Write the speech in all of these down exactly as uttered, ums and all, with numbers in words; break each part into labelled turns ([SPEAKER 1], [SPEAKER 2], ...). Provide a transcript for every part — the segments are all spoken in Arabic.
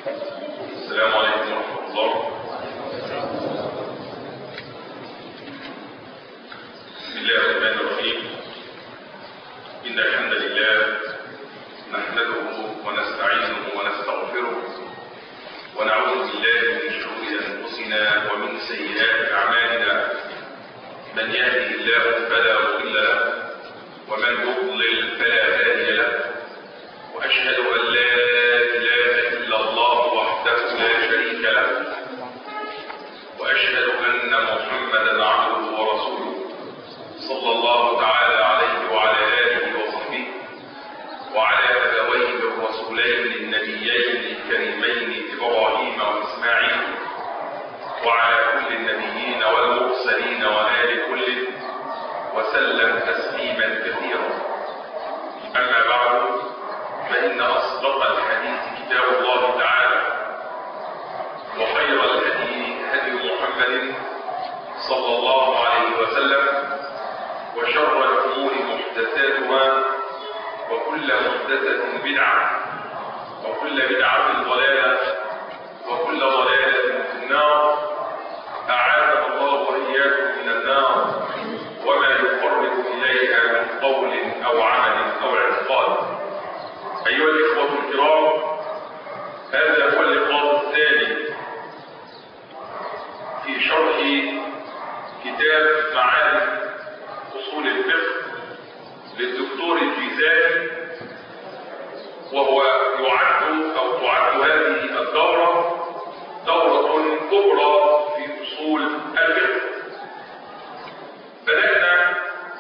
[SPEAKER 1] السلام عليكم ورحمة الله. بسم الله الرحمن الرحيم. إن الحمد لله نحمده ونستعينه ونستغفره ونعوذ بالله من شرور أنفسنا ومن سيئات أعمالنا. من يهده الله فلا مضل له ومن يضلل فلا هادي له، وأشهد أن لا إله إلا الله وحده لا شريك له، وأشهد أن محمدا عبده ورسوله صلى الله تعالى عليه وعلى آله وصحبه وعلى أبويه الرسولين النبيين الكريمين إبراهيم وإسماعيل وعلى كل النبيين والمرسلين وآل كل وسلم تسليما كثيرا. أما بعد، فإن أصدق الحديث كتاب الله تعالى، وخير الهدي هدي محمد صلى الله عليه وسلم، وشر الأمور محدثاتها، وكل محدثة بدعة، وكل بدعة ضلالة، وكل ضلالة في النار. أعاذنا الله وإياكم من النار وما يقرب إليها من قول أو عمل أو اعتقاد. أيها الإخوة الكرام، هذا هو اللقاء الثاني في شرح كتاب معارف أصول الفقه للدكتور الجيزاني، وهو يعد أو تعد هذه الدورة دورة كبرى في أصول الفقه. بدأنا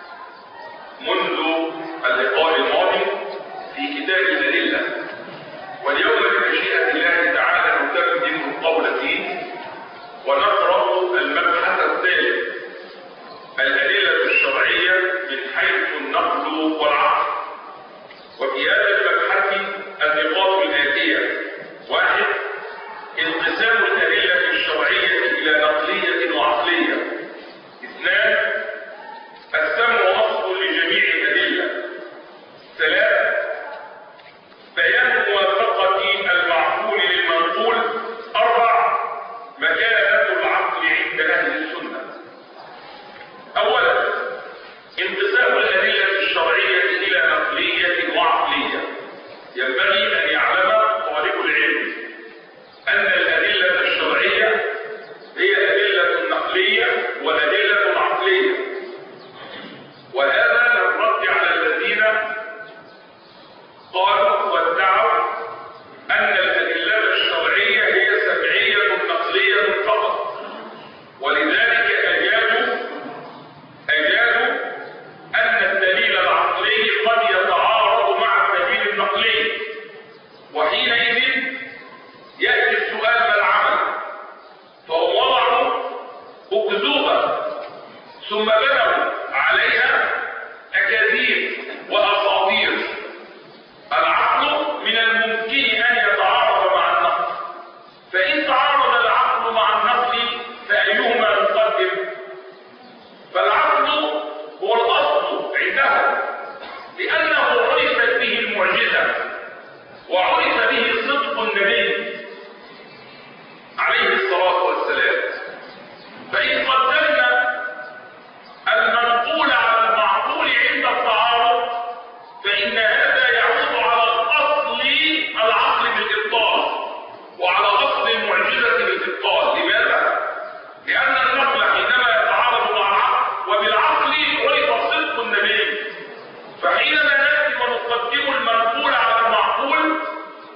[SPEAKER 1] منذ اللقاء الماضي في كتاب الأدلة، واليوم بمشيئة الله تعالى نتمم القول فيه ونقرأ المبحث الثالث، الأدلة الشرعية من حيث النقل والعقل. وفي هذا المبحث النقاط الآتية: واحد، انقسام الأدلة الشرعية إلى نقلية وعقلية. اثنان، السمع أصل لجميع الأدلة. ثلاث، بيان موافقة المعقول للمنقول. أربع، مكانة العقل عند أهل السنة. أولا، انقسام الأدلة الشرعية إلى نقلية وعقلية. ينبغي أن يعلم طالب العلم أن الأدلة الشرعية هي أدلة نقلية وأدلة عقلية، وهذا للرد على الذين قالوا وادعوا أن الأدلة الشرعية هي سمعية نقلية فقط، ولذلك أجابوا أجابوا أن الدليل العقلي قد يتعارض مع الدليل النقلي، وحينئذ يأتي السؤال: ما العمل؟ فهم وضعوا أكذوبة ثم بنوا عليها أكاذيب وأساطير. العقل من الممكن أن يتعارض مع النقل، فإن تعارض العقل مع النقل فأيهما نقدم؟ فالعقل هو الأصل عندهم، لأنه عرفت به المعجزة وعرف به صدق النبي عليه الصلاة والسلام. فإن قدمنا المنقول على المعقول عند التعارض فإن هذا يعود على أصل العقل بالإبطال وعلى أصل المعجزة بالإبطال. لماذا؟ لأن النقل حينما يتعارض مع العقل، وبالعقل عرف صدق النبي، فحينما نأتي ونقدم المنقول على المعقول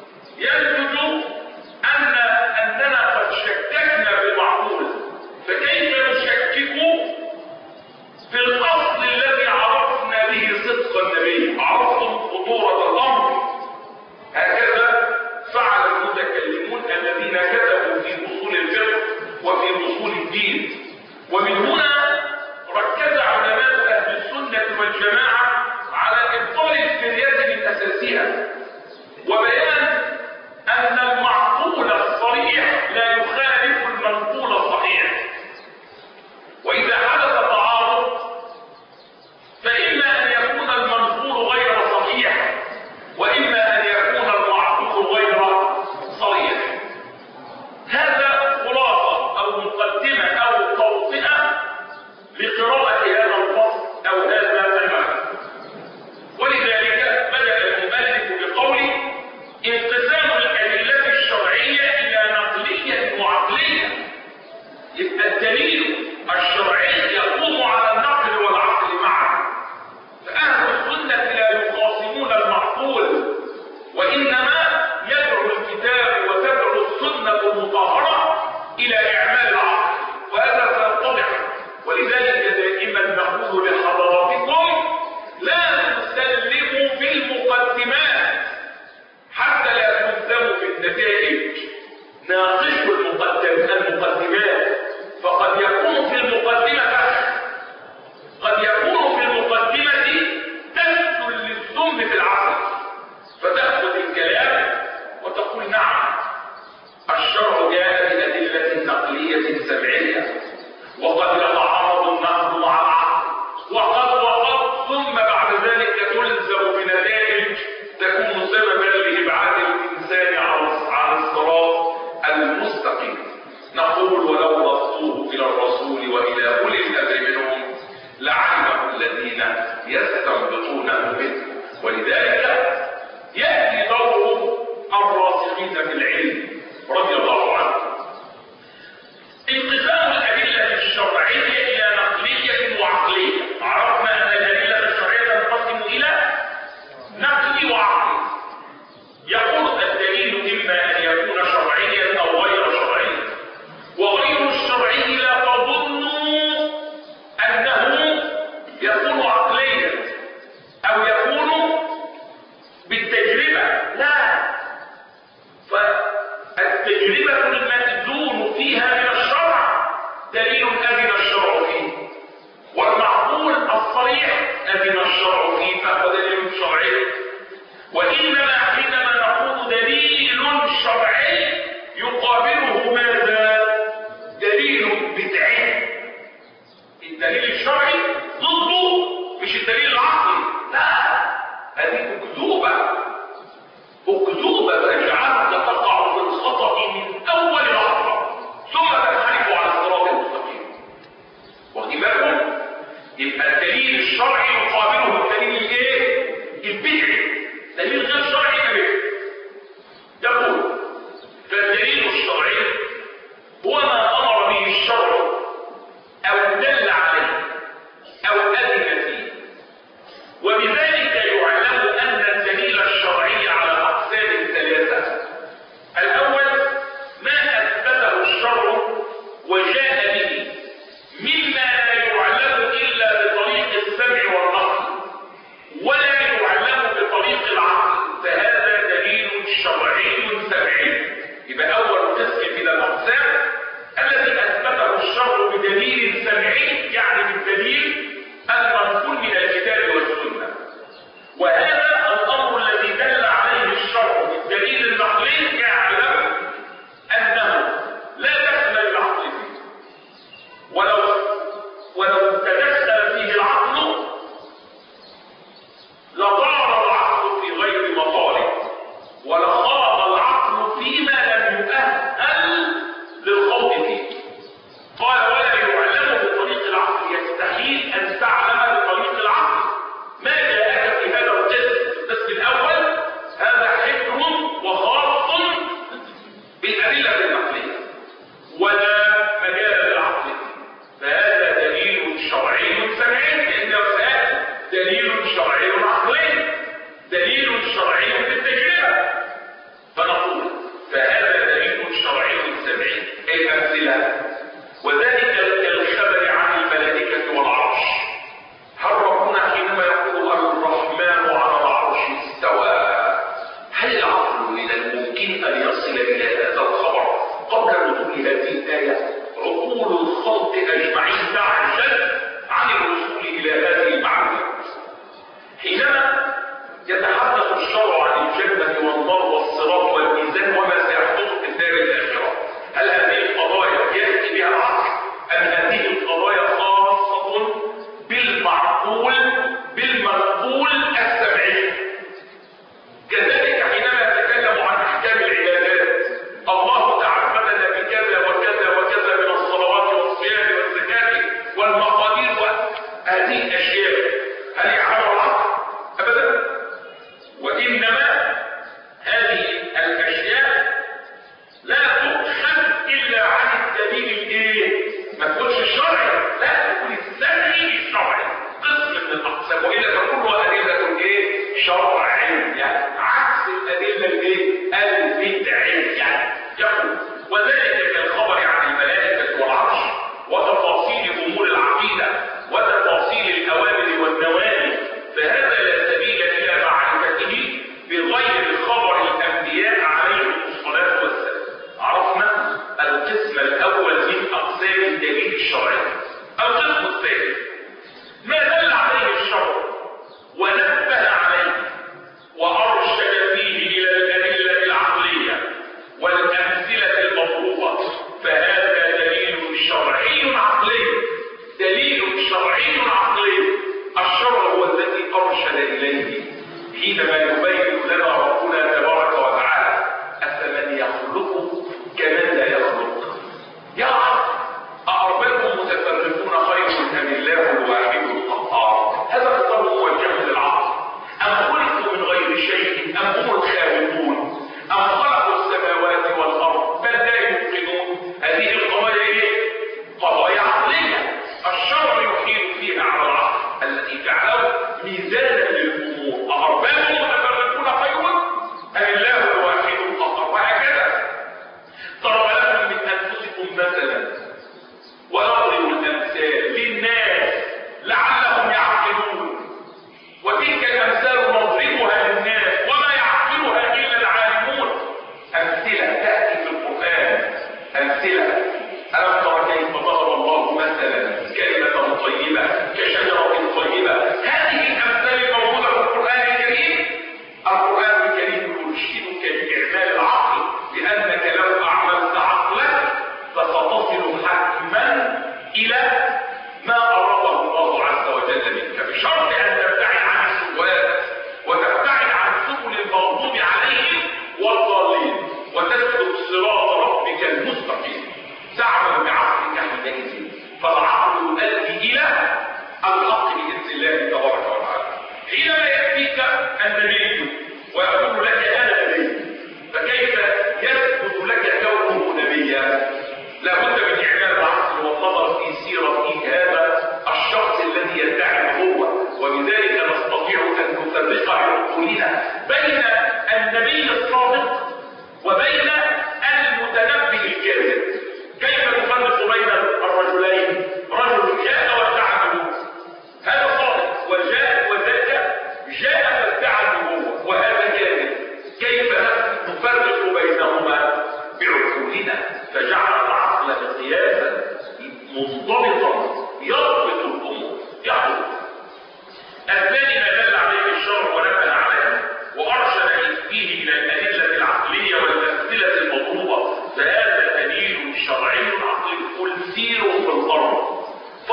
[SPEAKER 1] وإنما حينما نقول دليل شرعي يقابله ماذا؟ دليل بدعي. الدليل الشرعي ضده مش الدليل العقلي، لا، هذه أكذوبة أكذوبة تجعلك تقع في الخطأ من أول لحظة ثم تنحرف على الصراط المستقيم. واخدين بالكم؟ يبقى الدليل الشرعي يقابله الدليل الايه؟ البدعي. دليل غير شرعي كبير. يقول فالدليل الشرعي هو ما أمر به الشرع أو دل عليه أو أذن فيه، وبذلك يعلم أن الدليل الشرعي على أقسام ثلاثة. الأول ما أثبته الشرع وجاء به مما لا يعلم إلا بطريق السمع والنقل ولا يعلم بطريق العقل، فهذا دليل شرعي سمعي. يبقى أول قسم من الأقسام الذي أثبته الشرع بدليل سمعي، يعني بالدليل المنقول من الكتاب والسنة. وهذا الأمر الذي دل عليه الشرع بالدليل النقلي يعلم أنه لا دخل للعقل فيه، ولو ولو تدخل فيه العقل لطار العقل في غير مطاره ولخاض العقل فيما لم يؤهل للخوض فيه. قال ولا يعلم بطريق العقل، يستحيل أن تعلم بطريق العقل ما جاءك في هذا القسم. القسم الأول هذا حكم وخاص بالأدلة النقلية ولا مجال للعقل، فهذا دليل شرعي سمعي، لأنه سأل دليل شرعي عقلي، دليل شرعي بالتجربة. فنقول فهذا دليل شرعي سمعي. أي أمثلة؟ وذلك كالخبر عن الملائكة والعرش. هل ربنا حينما يقول الرحمن على العرش استوى، هل العقل من الممكن أن يصل إلى هذا الخبر قبل نزول هذه الآية؟ عقول الخلق أجمعين تعجز عن الوصول إلى هذه المعلومات. حينما يتحدث الشرع عن الجنة والنار والصراط والميزان وما سيحدث في الدار الآخرة، هل هذه القضايا يأتي بها العقل أم هذه القضايا خاصة بالمعقول بالمنقول السمعي؟ كذلك حينما يتكلم عن أحكام العبادات، الله تعبدنا بكذا وكذا وكذا من الصلوات والصيام والزكاة والمقادير وهذه الأشياء، هل يعلم العقل؟ أبدا. وإنما هذه الأشياء لا تؤخذ إلا عن الدليل الإيه؟ ما تقولش الشرعي، لا، تقول السمعي الشرعي، قسم من الأقسام، وإلا تقول أدلة إيه؟ شرعية، عكس الأدلة الإيه؟ البدعية. يقول وذلك كالخبر عن الملائكة والعرش وتفاصيل أمور العقيدة وتفاصيل الأوامر والنواهي، فهذا لا سبيل إلى معرفته بغير خبر الأنبياء عليهم الصلاة والسلام. عرفنا القسم الأول من أقسام الدليل الشرعي. القسم الثاني ما دل عليه الشرع ونبه عليه وأرشد فيه إلى الأدلة العقلية والأمثلة المطلوبة، فهذا دليل شرعي عقلي. دليل شرعي عقلي. الشرع هو الذي أرشد إليه حينما يبين لنا ربنا تبارك وتعالى أفمن يخلق كمن لا يخلق. يا رب أأرباب متفرقون خير أم الله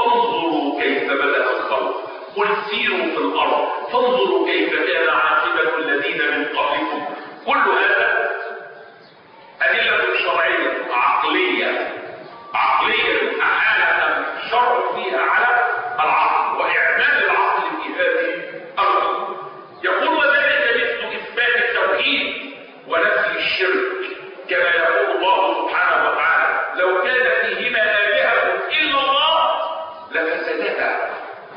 [SPEAKER 1] فانظروا كيف بدأ الخلق، قل سيروا في الأرض فانظروا كيف كان عاقبة الذين من قبلكم. كل هذا أدلة شرعية عقلية عقلية أحالة الشرع فيها على العقل وإعمال العقل في هذه الأرض. يقول وذلك مثل إثبات التوحيد ونفي الشرك، كما يقول الله سبحانه وتعالى لو كان فيهما آلهة إلا الله لفسدتا.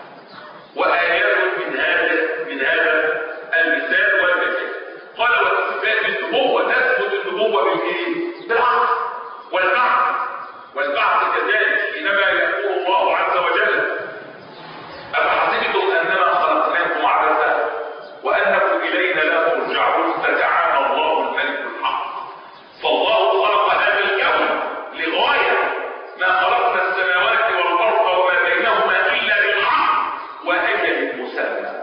[SPEAKER 1] وآيات من هذا من هذا المثال والمثال. قال وإثبات النبوة، نثبت النبوة بالإيه؟ بالعقل والبعث والبعث كذلك، حينما يقول الله عز وجل أفحسبتم أنما خلقناكم عبثا وأنكم إلينا لا ترجعون فتعالى الله الملك الحق. فالله خلق هذا الكون لغاية ما خلقنا السماوات والأرض وما بينهما إلا بالحق وأجل مسمى.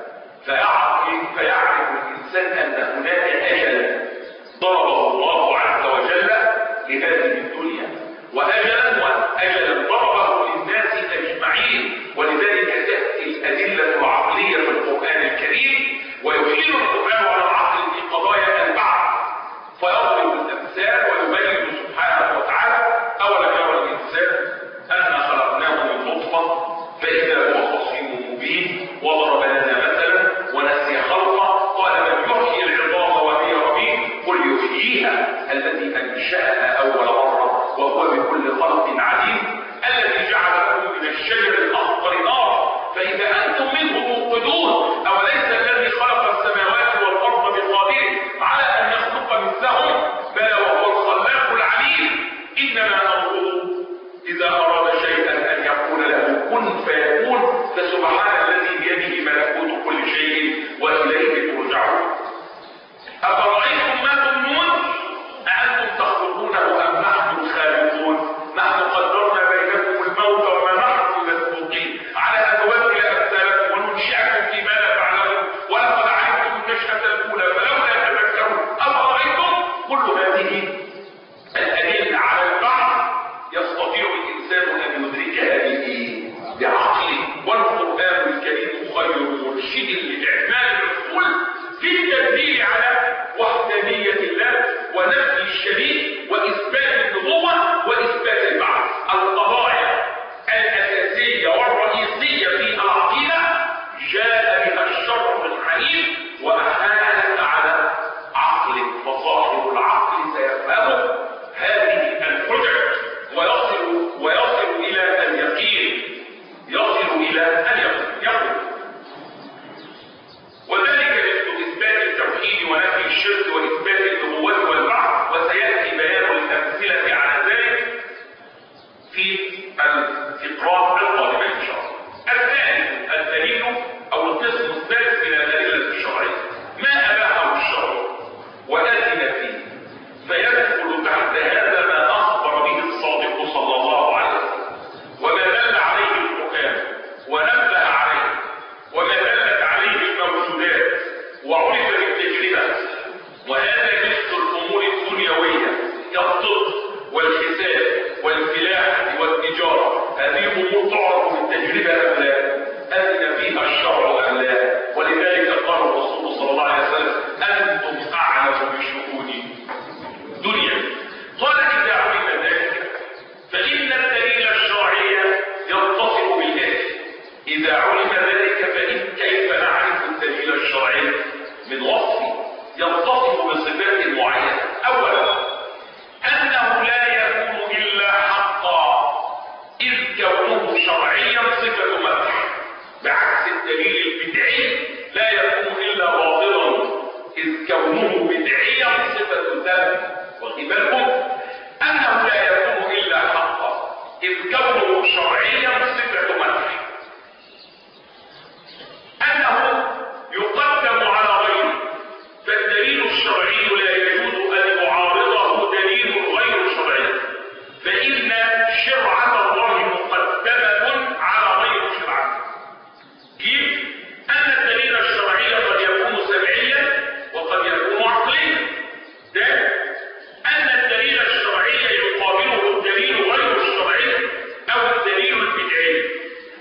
[SPEAKER 1] فيعرف الإنسان أن هناك أجل ضربه الله عز وجل لهذه الدنيا، وأجلا وأجلا ضربه للناس أجمعين. ولذلك تأتي الأدلة العقلية في القرآن الكريم، ويشير القرآن على العقل في قضايا البعث فيضرب الأمثال ويبين سبحانه وتعالى أولا يرى الإنسان أن خلقناه من نطفة فإذا هو خصيم مبين، وضرب لنا مثلا ونسي خلقه قال من يحيي العظام وهي رميم قل يحييها الذي أنشأها أول مرة وهو بكل خلق عليم، الذي جعل لكم من الشجر الأخضر نارا فإذا أنتم منه توقدون، أوليس الذي خلق السماوات والأرض بقادر على أن يخلق مثلهم بلى وهو الخلاق العليم. إنما أمره إذا أراد شيئا أن يقول له كن فيكون، فسبحان الذي بيده ملكوت كل شيء وإليه ترجعون. أفرأيتم ما تمنون أأنتم تخلقونه أم نحن الخالقون؟ نحن قدرنا بينكم الموت وما نحن بمسبوقين على أن نبدل أمثالكم وننشئكم فيما لا تعلمون ولقد علمتم النشأة الأولى فلولا تذكرون. أفرأيتم كل هذه الأدلة على البعث يستطيع الإنسان أن يدركها به بعقله، والقرآن الكريم خير مرشد لإعمال العقول في التدليل على وحدانية الله ونفي الشريك وإثبات النبوة وإثبات البعث. القضايا الأساسية والرئيسية في العقيدة جاء بها الشرع الحنيف وأحالت على عقله، فصاحب العقل سيفهم هذه الحجج ويصل ويصل إلى اليقين يصل إلى اليقين. وذلك مثل إثبات التوحيد ونفي الشرك وإثبات النبوة والبعث، وسيأتي بيان الأمثلة على ذلك في الفقرات القادمة إن شاء الله. الثاني الدليل أو القسم الثالث من الأدلة الشرعية ما أباحه الشرع وأذن فيه، فيدخل تحت هذا ما أخبر به الصادق صلى الله عليه وسلم وما دل عليه القرآن ونبه عليه وما دلت عليه الموجودات وعرف بالتجربة. وهذا مثل الأمور الدنيوية كالطب والحساب والفلاحة والتجارة، هذه أمور تعرف بالتجربة أم لا؟ أذن فيها الشرع أم لا؟ ولذلك قال الرسول صلى الله عليه وسلم أنتم أعلم بشؤون دنيا. قال إذا علم ذلك فإن الدليل الشرعي يتصف بالآتي. إذا علم ذلك فإن كيف نعرف الدليل الشرعي؟ من وصف يتصف بصفات معينة. أولا أنه لا يكون إلا حقا إذ كونه شرعيا صفة مدح، بعكس الدليل البدعي لا يكون إلا باطلا إذ كونه بدعيا صفة ذم. واخد بالكم؟ أنه لا يكون إلا حقا إذ كونه شرعيا صفة مدح، أنه يقدم على غيره، فالدليل الشرعي لا يجوز أن يعارضه دليل غير شرعي، فإن شرعة الله مقدمة على غير شرعه. كيف؟ أن الدليل الشرعي قد يكون سمعيا وقد يكون عقليا. ده أن الدليل الشرعي يقابله الدليل غير الشرعي أو الدليل البدعي.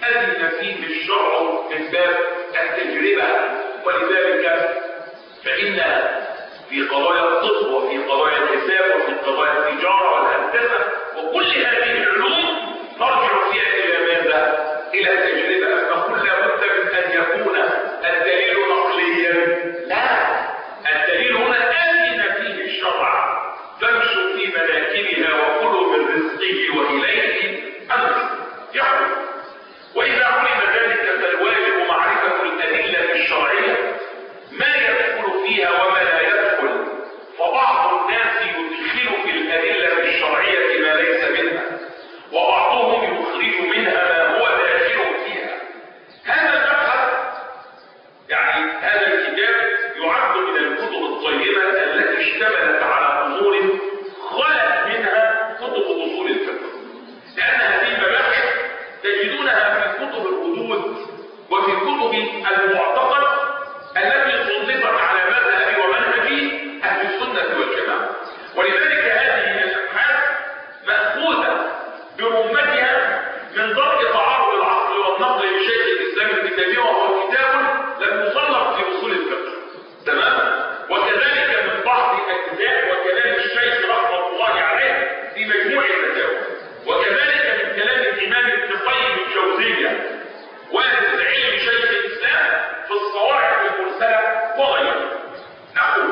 [SPEAKER 1] أذن فيه الشرع من باب التجربة. ولذلك فإن في قضايا الطب وفي قضايا الحساب وفي قضايا التجارة والهندسة وكل هذه العلوم نرجع فيها إلى ماذا؟ إلى التجربة. فقل لابد من أن يكون الدليل نقليا؟ لا، الدليل هنا آذن فيه الشرع، فامشوا في مناكبها وكلوا من رزقه وإليه الرزق يعود. وإذا علم ذلك فالواجب معرفة الأدلة الشرعية، ما يدخل فيها وما لا يدخل. فبعض الناس يدخل في الأدلة الشرعية ما ليس منها، وبعضهم يخرج منها ما هو داخل فيها. هذا المبحث يعني هذا الكتاب يعد من الكتب الطيبة التي اشتملت على أمور خلت منها كتب أصول الفقه، لأن هذه المباحث تجدونها في كتب الحدود وفي كتب المعتقد التي صنفت على مذهب ومنهج أهل السنة والجماعة. ولذلك هذه الأبحاث مأخوذة برمتها من ضرب تعارض العقل والنقل لشيخ الإسلام ابن تيمية، وهو كتاب لم يصنف في أصول الفقه، تمام؟ وكذلك من بعض أجزاء وكلام الشيخ رحمة الله عليه في مجموع الفتاوى، وكذلك من كلام الإمام ابن القيم الجوزية والد العلم شيخ الإسلام في الصواعق المرسلة وغيرها. نقول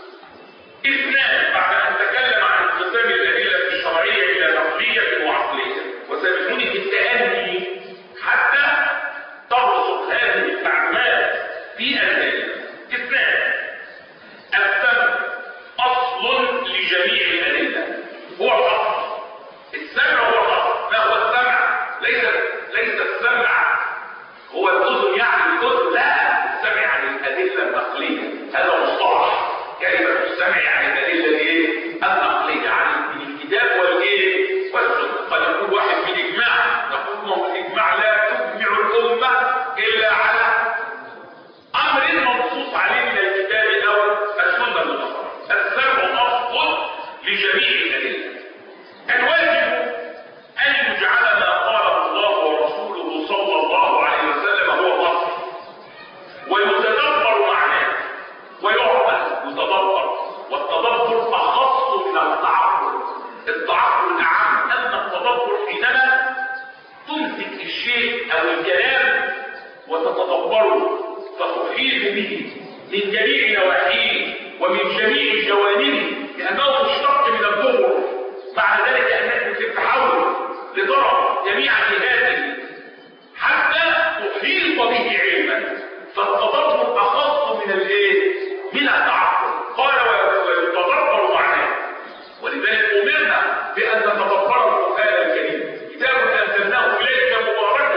[SPEAKER 1] اثنان بعد أن تكلم عن انقسام الأدلة الشرعية إلى نقلية وعقلية، وسيكون في التأني حتى ترسخ هذه المعلومات في الأدلة. اثنان، السمع أصل لجميع الأدلة، هو الأصل. السمع هو الأصل. ما هو السمع؟ ليس ليس السمع هو الأذن يعني الأذن، لا، السمع يعني الأدلة النقلية. هذا مصطلح، كلمة السمع يعني الأدلة الايه؟ النقلية، يعني من الكتاب والايه؟ والسنة. قد يكون واحد من إجماع، نقول الإجماع لا تجمع الأمة إلا على أمر منصوص عليه من الكتاب أو السنة المطهرة. السمع أصل لجميع الأدلة. الواجب أن يجعل ما قاله الله ورسوله صلى الله عليه وسلم هو الأصل، ويتدبر معناه ويعقل يتدبر، والتدبر أخص من التعقل. التعقل أعم، أما التدبر حينما تمسك الشيء أو الكلام وتتدبره فتحيط به من جميع نواحيه ومن جميع جوانبه، لأنه مشتق من الدبر. بعد ذلك أنك تتحول لترى جميع جهاته حتى تحيط به علما. فالتدبر أخص من الايه؟ من التعقل. قال ويتدبر معناه. ولذلك أمرنا بأن نتدبر القرآن الكريم، كتاب أنزلناه إليك مبارك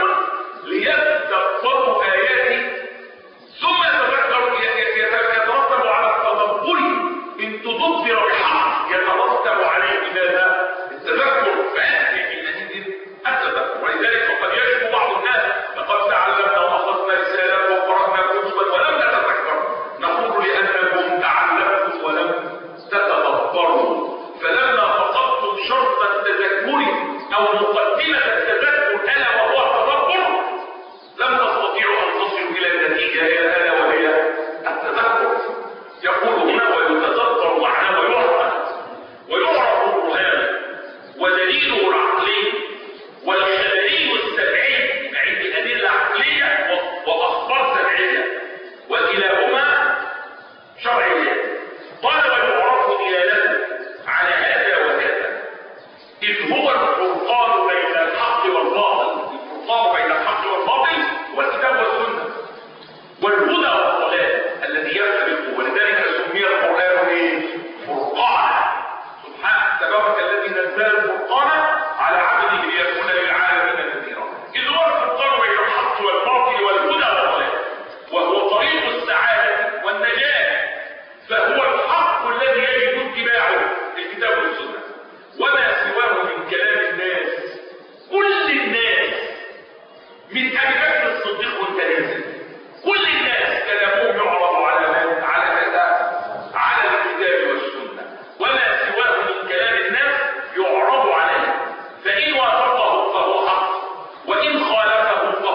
[SPEAKER 1] ليتدبروا آياته ثم يتذكروا، يترتب على التدبر إن تدبر بحق يترتب عليه ماذا؟ التذكر. فأنت حينئذ التذكر. ولذلك فقد يجب بعض الناس لقد تعلمنا وأخذنا رسالات وقرأنا كتبا ولم نتذكر. نقول لأنكم تعلمتم ولم تتدبروا، فلما فقدتم شرط التذكر أو مقدمة التذكر ألا وهو التدبر لم تستطيعوا أن تصلوا إلى النتيجة ألا وهي التذكر. يقول هنا ويتدبر معناه ويعقل ويعرف البرهان ودليله العقلي والدليل السمعي عند أدلة عقلية وأخبار سمعية، وكلاهما شرعية. قال ويعرف دلالته على هذا وهذا، إذ هو الفرقان بين الحق والباطل. الفرقان بين الحق والباطل والكتاب والسنة والهدى والضلال الذي يفرق. ولذلك سمي القرآن ايه؟ فرقانا. سبحانه تبارك الذي نزل الفرقان على عبده ليكون للعالمين نذيرا. إذ هو الفرقان بين الحق والباطل والهدى والضلال، وهو طريق السعادة والنجاة. فهو الحق الذي يجب اتباعه الكتاب والسنة، وما سواه من كلام الناس. كل الناس من أبي بكر الصديق والتلاميذ، كل الناس كلامهم يعرض على من؟ على هذا، على الكتاب والسنة. وما سواه من كلام الناس يعرض عليه، فإن وافقه فهو حق، وإن خالفه فهو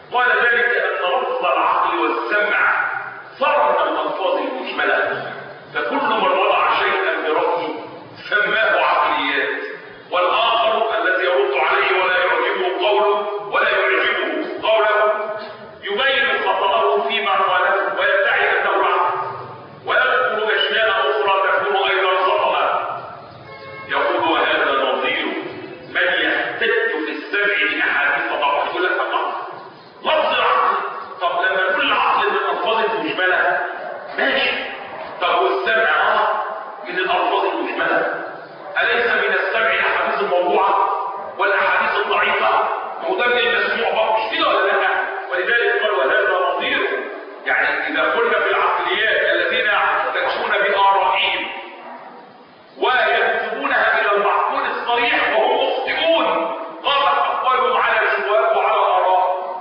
[SPEAKER 1] قال ذلك أن لفظ العقل والسمع صار من الألفاظ المجملة، فكل من وضع شيئا برأيه سماه عقليات، والآخر الذي يرد عليه ولا يعجبه قوله ولا يعجبه قوله يبين خطأه فيما قاله ويدعي أنه العقل، ويذكر أشياء أخرى تكون أيضا خطأ. يقول وهذا نظير من يحتج في السمع لأحاديث ضعف. يقول لك لفظ العقل، طب لما نقول العقل من الألفاظ المجملة ماشي، طب والسمع اه من الألفاظ المجملة، أليس من السمع الأحاديث الموضوعة والأحاديث الضعيفة؟ هو ده من المسموع بقى، مش كده ولا لا؟ ولذلك قال وهذا نظير، يعني إذا قلنا في العقليات الذين يحتجون بآرائهم وينسبونها إلى المعقول الصريح وهم مخطئون، قامت أقوالهم على الشبهات وعلى الآراء.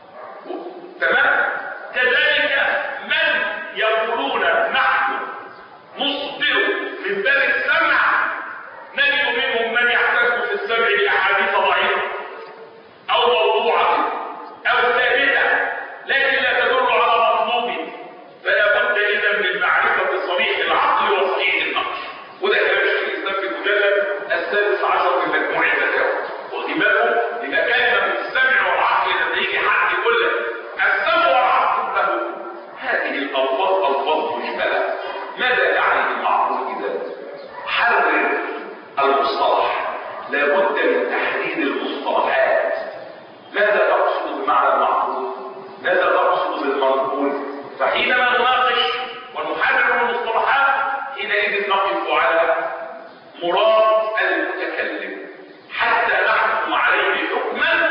[SPEAKER 1] تمام؟ كذلك من يقولون نحن نصدر من باب السمع، نجد منهم من يحتج في السمع لأحاديث ضعيفة أو موضوعة أو ثابتة لكن لا تدل على مطلوب، فلا بد إذا من معرفة صريح العقل وصحيح النقل. وده كلام شيخ الإسلام في المجلد السادس عشر من مجموع الفتاوى. واخدين بالكم؟ إذا كان من السمع والعقل لديه حق يقول لك السمع والعقل له هذه الألفاظ ألفاظ مجملة، ماذا يعني المعقول إذا؟ حرر المصطلح، لابد من تحرير المصطلحات. ماذا تقصد بمعنى المعقول؟ ماذا تقصد بالمنقول؟ فحينما نناقش ونحرر المصطلحات حينئذ نقف على مراد المتكلم حتى نحكم عليه حكما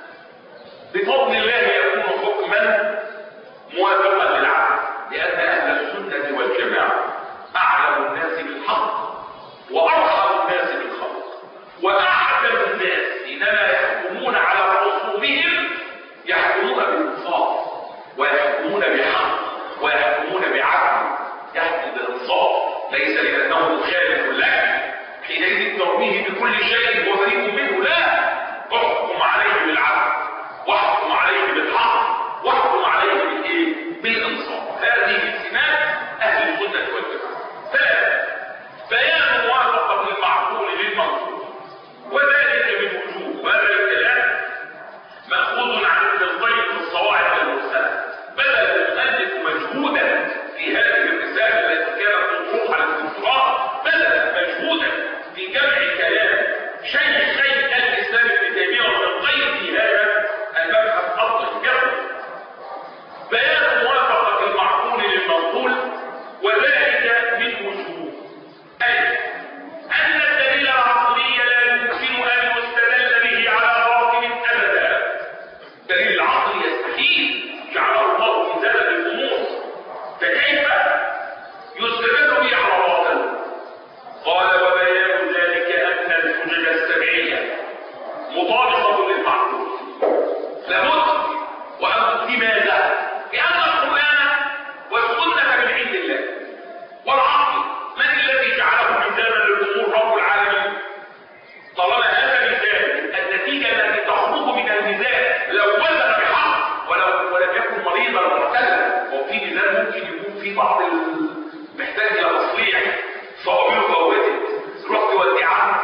[SPEAKER 1] بفضل الله يكون حكما موافقا للعقل، لأن أهل السنة والجماعة أعلم الناس بالحق وأرحم الناس بالخلق وأعدل الناس، حينما يحكمون على خصومهم يحكمون بالإنصاف ويحكمون بحق ويحكمون بعدل، يحكم بالإنصاف ليس لأنه مخالف لك حينئذ ترميه بكل شيء وبريء منه، لا، احكم عليه بالعدل واحكم عليه بالحق واحكم عليه بالايه؟ بالإنصاف. هذه سمات أهل السنة والجماعة. ثالث، بيان موافقة المعقول للمنقول، وذلك من وجوه. وهذا الكلام مأخوذ عن ابن القيم في الصواعق المرسلة. بدأ المؤلف مجهودا في هذه الرسالة التي كانت مطروحة للدكتوراه، بدأ مجهودا في جمع كلام شيخ شيخ الإسلام ابن تيمية وابن القيم في هذا المبحث الطيب. بيان موافقة المعقول للمنقول، وذلك من وجوه. أي أن الدليل العقلي لا يمكن أن يستدل به على باطل أبدا. الدليل العقلي يستحيل جعله الله في زمن الأمور، فكيف يستدل به على باطل؟ قال وبيان ذلك أن الحجج السمعية مطابقة للمعقول لابد. وأن لماذا؟ لأن القرآن والسنة من عند الله، والعقل من الذي جعله ميزانا للأمور؟ رب العالمين. طالما هذا ميزان، النتيجة التي تخرج من الميزان لو وزن بحق ولو ولم يكن مريضا معتلا، وفي ميزان ممكن يكون في بعض محتاج إلى تصليح، صوابعه فوتت، روح توديعها.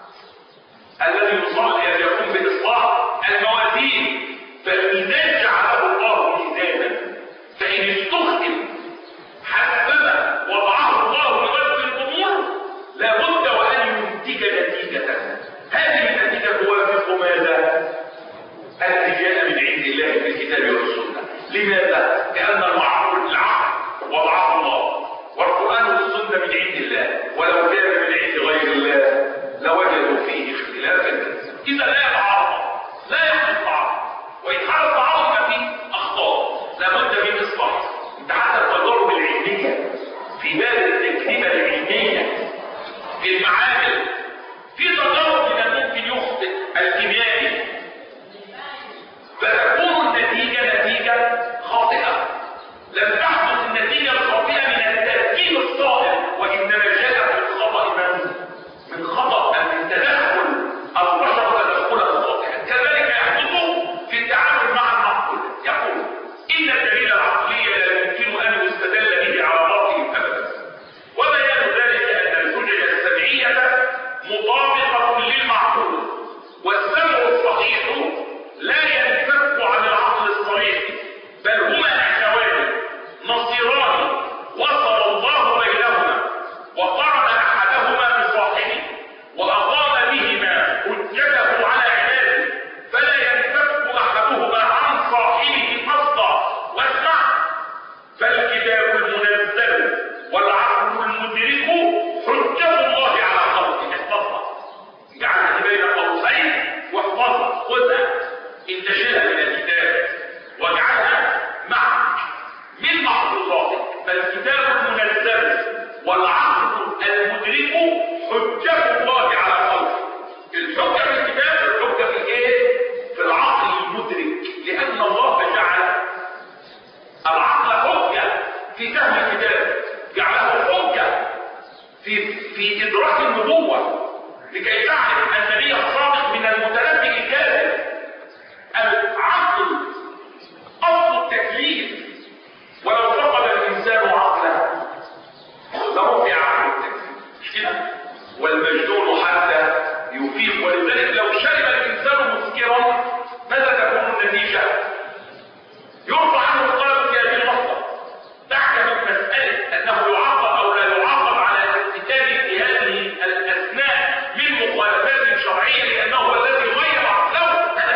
[SPEAKER 1] الذي يصلي أن يقوم بإصلاح الموازين، فالميزان جعله الله ميزانا، فإن استخدم حسب وضعه الله لغرض الأمور لابد وأن ينتج نتيجة. هذه النتيجة توافق ماذا؟ التي جاء من عند الله في الكتاب والسنة. لماذا؟ لأن المعقول العقل وضعه الله، والقرآن والسنة من عند الله، ولو كان من عند غير الله لوجدوا فيه اختلافا. إذا لا يتعارض، لا يحدث تعارض، وإن حدث تعارض فيه أخطاء لابد من إصلاح. أنت حتى التجارب العلمية في باب التجربة العلمية في المعامل، في تجارب من الممكن يخطئ الكيميائي فتكون النتيجة نتيجة خاطئة. لم تحدث النتيجة الخاطئة من التركيب الصائب، وإنما جاءت من خطأ من؟ من خطأ من تدخل البشر تدخلا خاطئا. كذلك يحدث في التعامل مع المعقول. لأن الله جعل العقل حجة في فهم الكتاب، جعله حجة في في إدراك النبوة، لكي تعرف النبي الصادق من المتنبئ الكاذب. العقل أصل التكليف، ولو فقد الإنسان عقله لرفع عنه التكليف، مش كده؟ والمجنون حتى يفيق. ولذلك لو شرب الإنسان مسكرا ماذا تكون النتيجة؟ يرفع عنه الطلب في هذه اللحظة. تحكم مسألة أنه يعاقب أو لا يعاقب على ارتكابه في هذه الأثناء من مخالفات شرعية لأنه الذي غير عقله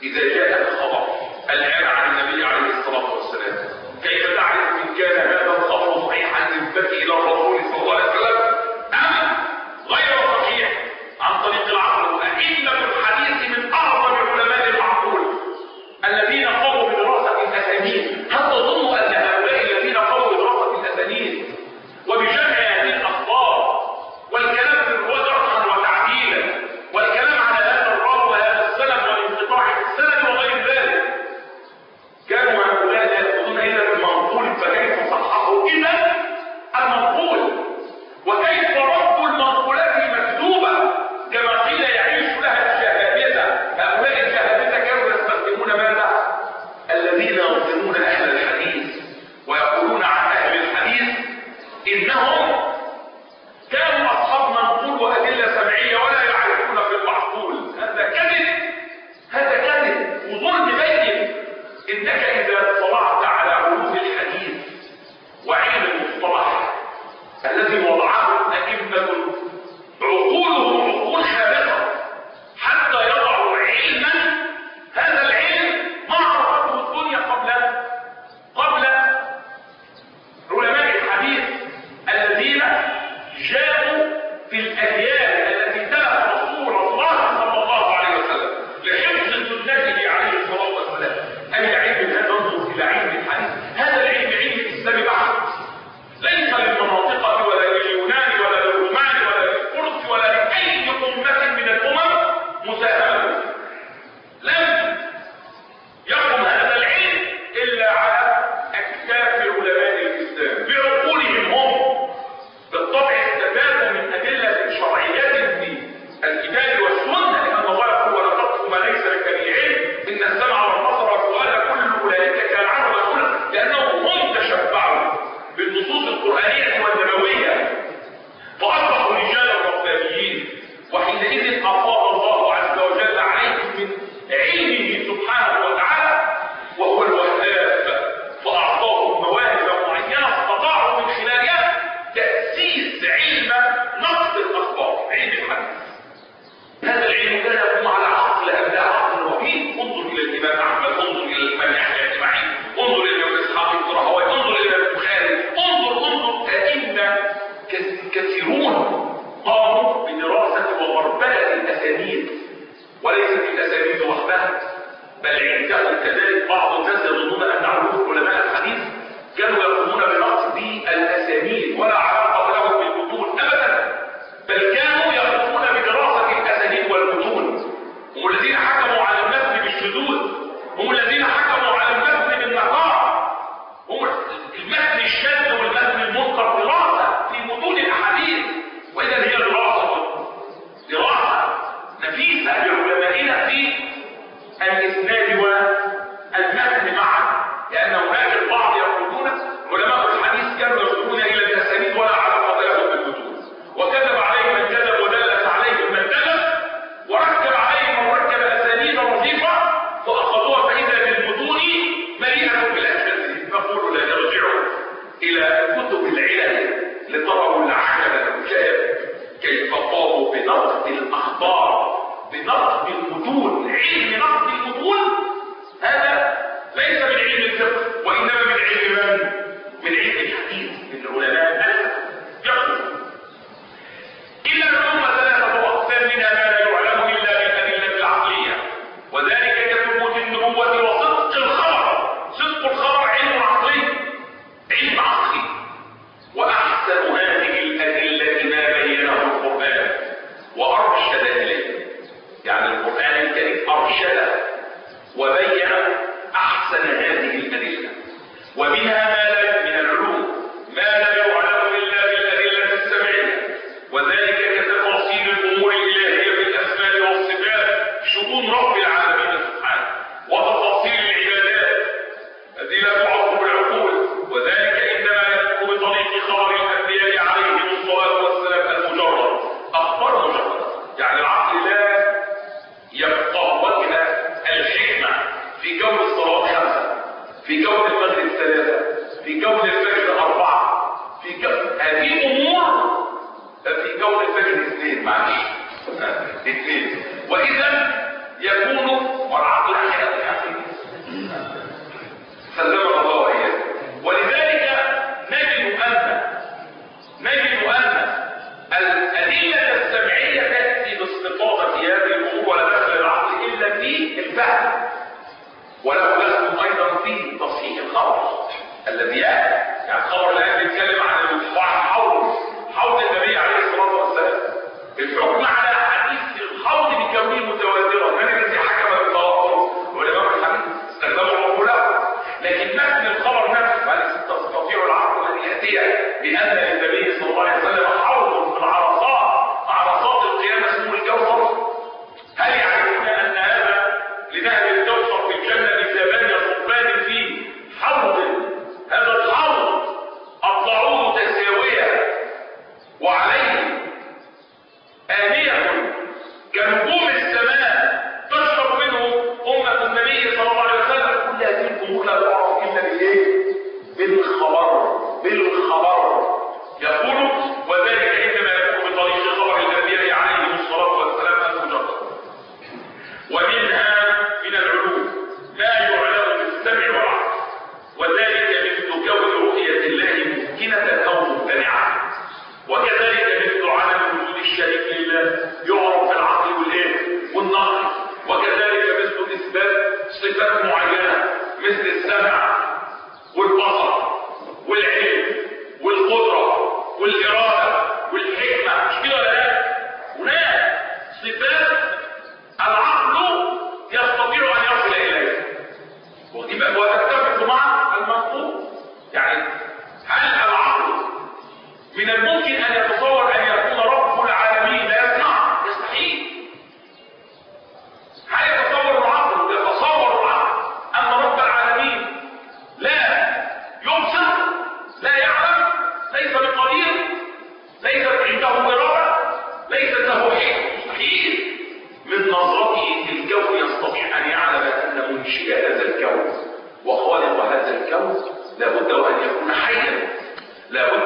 [SPEAKER 1] إذا جاءك خبر الآن عن النبي عليه الصلاة والسلام، كيف تعرف إن كان هذا الخبر صحيحا نسبته إلى الرسول صلى الله عليه وسلم أم غير صحيح عن طريق العقل؟ أئمة الحديث من أعظم علماء المعقول الذين قاموا بدراسة الأسانيد. هل تظن أن هؤلاء الذين قاموا بدراسة الأسانيد وبجمع هذه الأخبار والكلام في الرواة جرحا وتعديلا والكلام على هذا الراوي وهذا السند والانقطاع في السند وغير ذلك، كانوا هؤلاء لا يأخذون إلا بالمنقول، فكيف صححوا إذا المنقول؟ وكيف ردوا المنقولات المكتوبة كما قيل يعيش لها الجهابذة؟ هؤلاء الجهابذة كانوا يستخدمون ماذا؟ الذين يظلمون أهل الحديث ويقولون عن أهل الحديث إنهم كانوا أصحاب منقول وأدلة سمعية ولا يعرفون في المعقول. هذا كذب، هذا كذب وظلم بين. إنك إذا اطلعت على علوم الحديث وعلم المصطلح الذي وضعه أئمة عقولهم عقول خارقة حتى يضعوا علما، هذا العلم ما عرفته الدنيا قبل قبل علماء الحديث الذين جاءوا في الأجيال التي تلت رسول الله صلى الله عليه وسلم لحفظ سنته عليه الصلاة والسلام. أي علم هذا؟ انظر إلى علم الحديث، هذا العلم علم الإسلام بحت، ليس للمناطق ولا لليونان ولا للرومان ولا للفرس ولا لأي أمة من الأمم مساهمة. لم يقم هذا العلم إلا على أكتاف علماء الإسلام بعقولهم هم. بالطبع استفادوا من أدلة شرعيات في الكتاب والسنة، لأن الله يقول ولا تقف ما ليس لك به علم إن السمع والبصر والفؤاد كل أولئك كان عنه مسؤولا، لأنهم هم تشبعوا بالنصوص القرآنية والنبوية فأصبحوا رجالا ربانيين. وحينئذ أفاض الله عز وجل عليهم من علمه سبحانه وتعالى وهو الوهاب، فأعطاهم مواهب معينة استطاعوا من خلالها تأسيس علم نقد الأخبار، علم الحديث. هذا العلم لا يقوم على عقل أم لا عقل وحيد. انظر إلى الإمام أحمد، انظر إلى الإمام يحيى بن معين، انظر إلى ابن إسحاق بن راهويه، انظر إلى البخاري، انظر انظر أئمة كثيرون قاموا بدراسة وغربلة الأسانيد، وليست الأسانيد وحدها بل عندهم كذلك بعض الناس يظنون أن علوم علماء الحديث كانوا يقومون بنقد الأسانيد ولا علاقة لهم بالمتون أبدا، بل كانوا يقومون بدراسة الأسانيد والمتون. هم الذين حكموا على المتن بالشذوذ، هم الذين حكموا على المتن بالنقاء، هم المتن الشاذ والمتن المنكر دراسة في متون الأحاديث. وإذا هي دراسة دراسة نفيسة لعلمائنا في الإسناد والمتن معا، لأن هناك البعض يقولون علماء الحديث كانوا يصلون إلى الأسانيد ولا علاقة لهم بالمتون، وكذب عليهم من كذب ودلس عليهم من دلس وركب عليهم من ركب أسانيد رصيفة فأخذوها فإذا بالمتون مليئة بالأشياء. نقول لا نرجعوا إلى كتب العلل لتروا العجب العجاب كيف قاموا بنقد الأخبار بنقد المتون. علم نقد المتون هذا ليس من علم الفقه وإنما من علم من؟ من علم الحديث، من علماء يقول إلا الأمة ثلاثة أقسام منها ما لا يعلم إلا بالأدلة العقلية، وذلك كثبوت النبوة وصدق الخبر. صدق الخبر علم عقلي، علم عقلي. وأحسن هذه الأدلة ما بينه القرآن وأرشد إليه، يعني القرآن الكريم أرشد وبين أحسن هذه الأدلة. ومنها ما لا من العلوم ما لا يعلم إلا بالأدلة السمعية، وذلك كتفاصيل الأمور الإلهية بالأسماء والصفات، شؤون رب العالمين سبحانه، وتفاصيل العبادات التي لا تعرف بالعقول، وذلك إنما يكون بطريق خبر الأنبياء عليهم الصلاة والسلام المجرد، أخبار مجرد. يعني العقل لا يبقى وجه الحكمة في كون الصلاة خمسة، في كون المغرب ثلاثة، في كون الفجر أربعة، في كون هذه أمور، في كون الفجر اثنين، معلش اثنين. وإذا يكون والعقل سهل، وله لازم ايضا في تصحيح الخبر الذي يعني يعني الخبر الان بيتكلم عن الحوض حوض النبي عليه الصلاه والسلام. الحكم على حديث الحوض بكونه متواترا من الذي حكم بالتواتر؟ علماء الحديث استخدموا عقولهم، لكن متن الخبر نفسه هل تستطيع العقل ان ياتي بان للنبي صلى الله عليه وسلم حوض في العرصات عرصات القيامه اسمه الكوثر؟ هل يعلمون ان هذا لنهر الكوثر في الجنه بزمان صفان فيه حوض؟ هذا الحوض الطاعون تساويه وعليه آنية كنجوم السماء تشرب منه أمة النبي صلى الله عليه وسلم. كل هذه الأمور لا تعرف إلا بالإيه؟ بالخبر بالخبر. يقول وذلك إنما يكون بطريق خبر الأنبياء عليهم الصلاة والسلام المجرد. ومنها من العلوم ما يعلم بالسمع والعقل، وذلك مثل كون رؤية الله ممكنة أو ممتنعة، وكذلك مثل عدم وجود الشريك لله يعرف بالعقل والايه والنقل، وكذلك مثل اثبات صفات معينه مثل السمع والبصر والعلم والقدره والاراده والحكمه. مش كده ولا لا؟ هناك صفات العقل يستطيع ان يصل اليها، وتتفق مع المنطوق. يعني هل العقل من الممكن ان يتصور ان يكون رب العالمين لا يسمع؟ يستحيل. هل يتصور العقل يتصور العقل ان رب العالمين لا يبصر لا يعلم ليس بقدير ليست عنده اراده ليست له حكم؟ مستحيل. من نظرته في الكون يستطيع ان يعلم ان منشئ هذا الكون وخالق هذا الكون لابد وان يكون حيا، لابد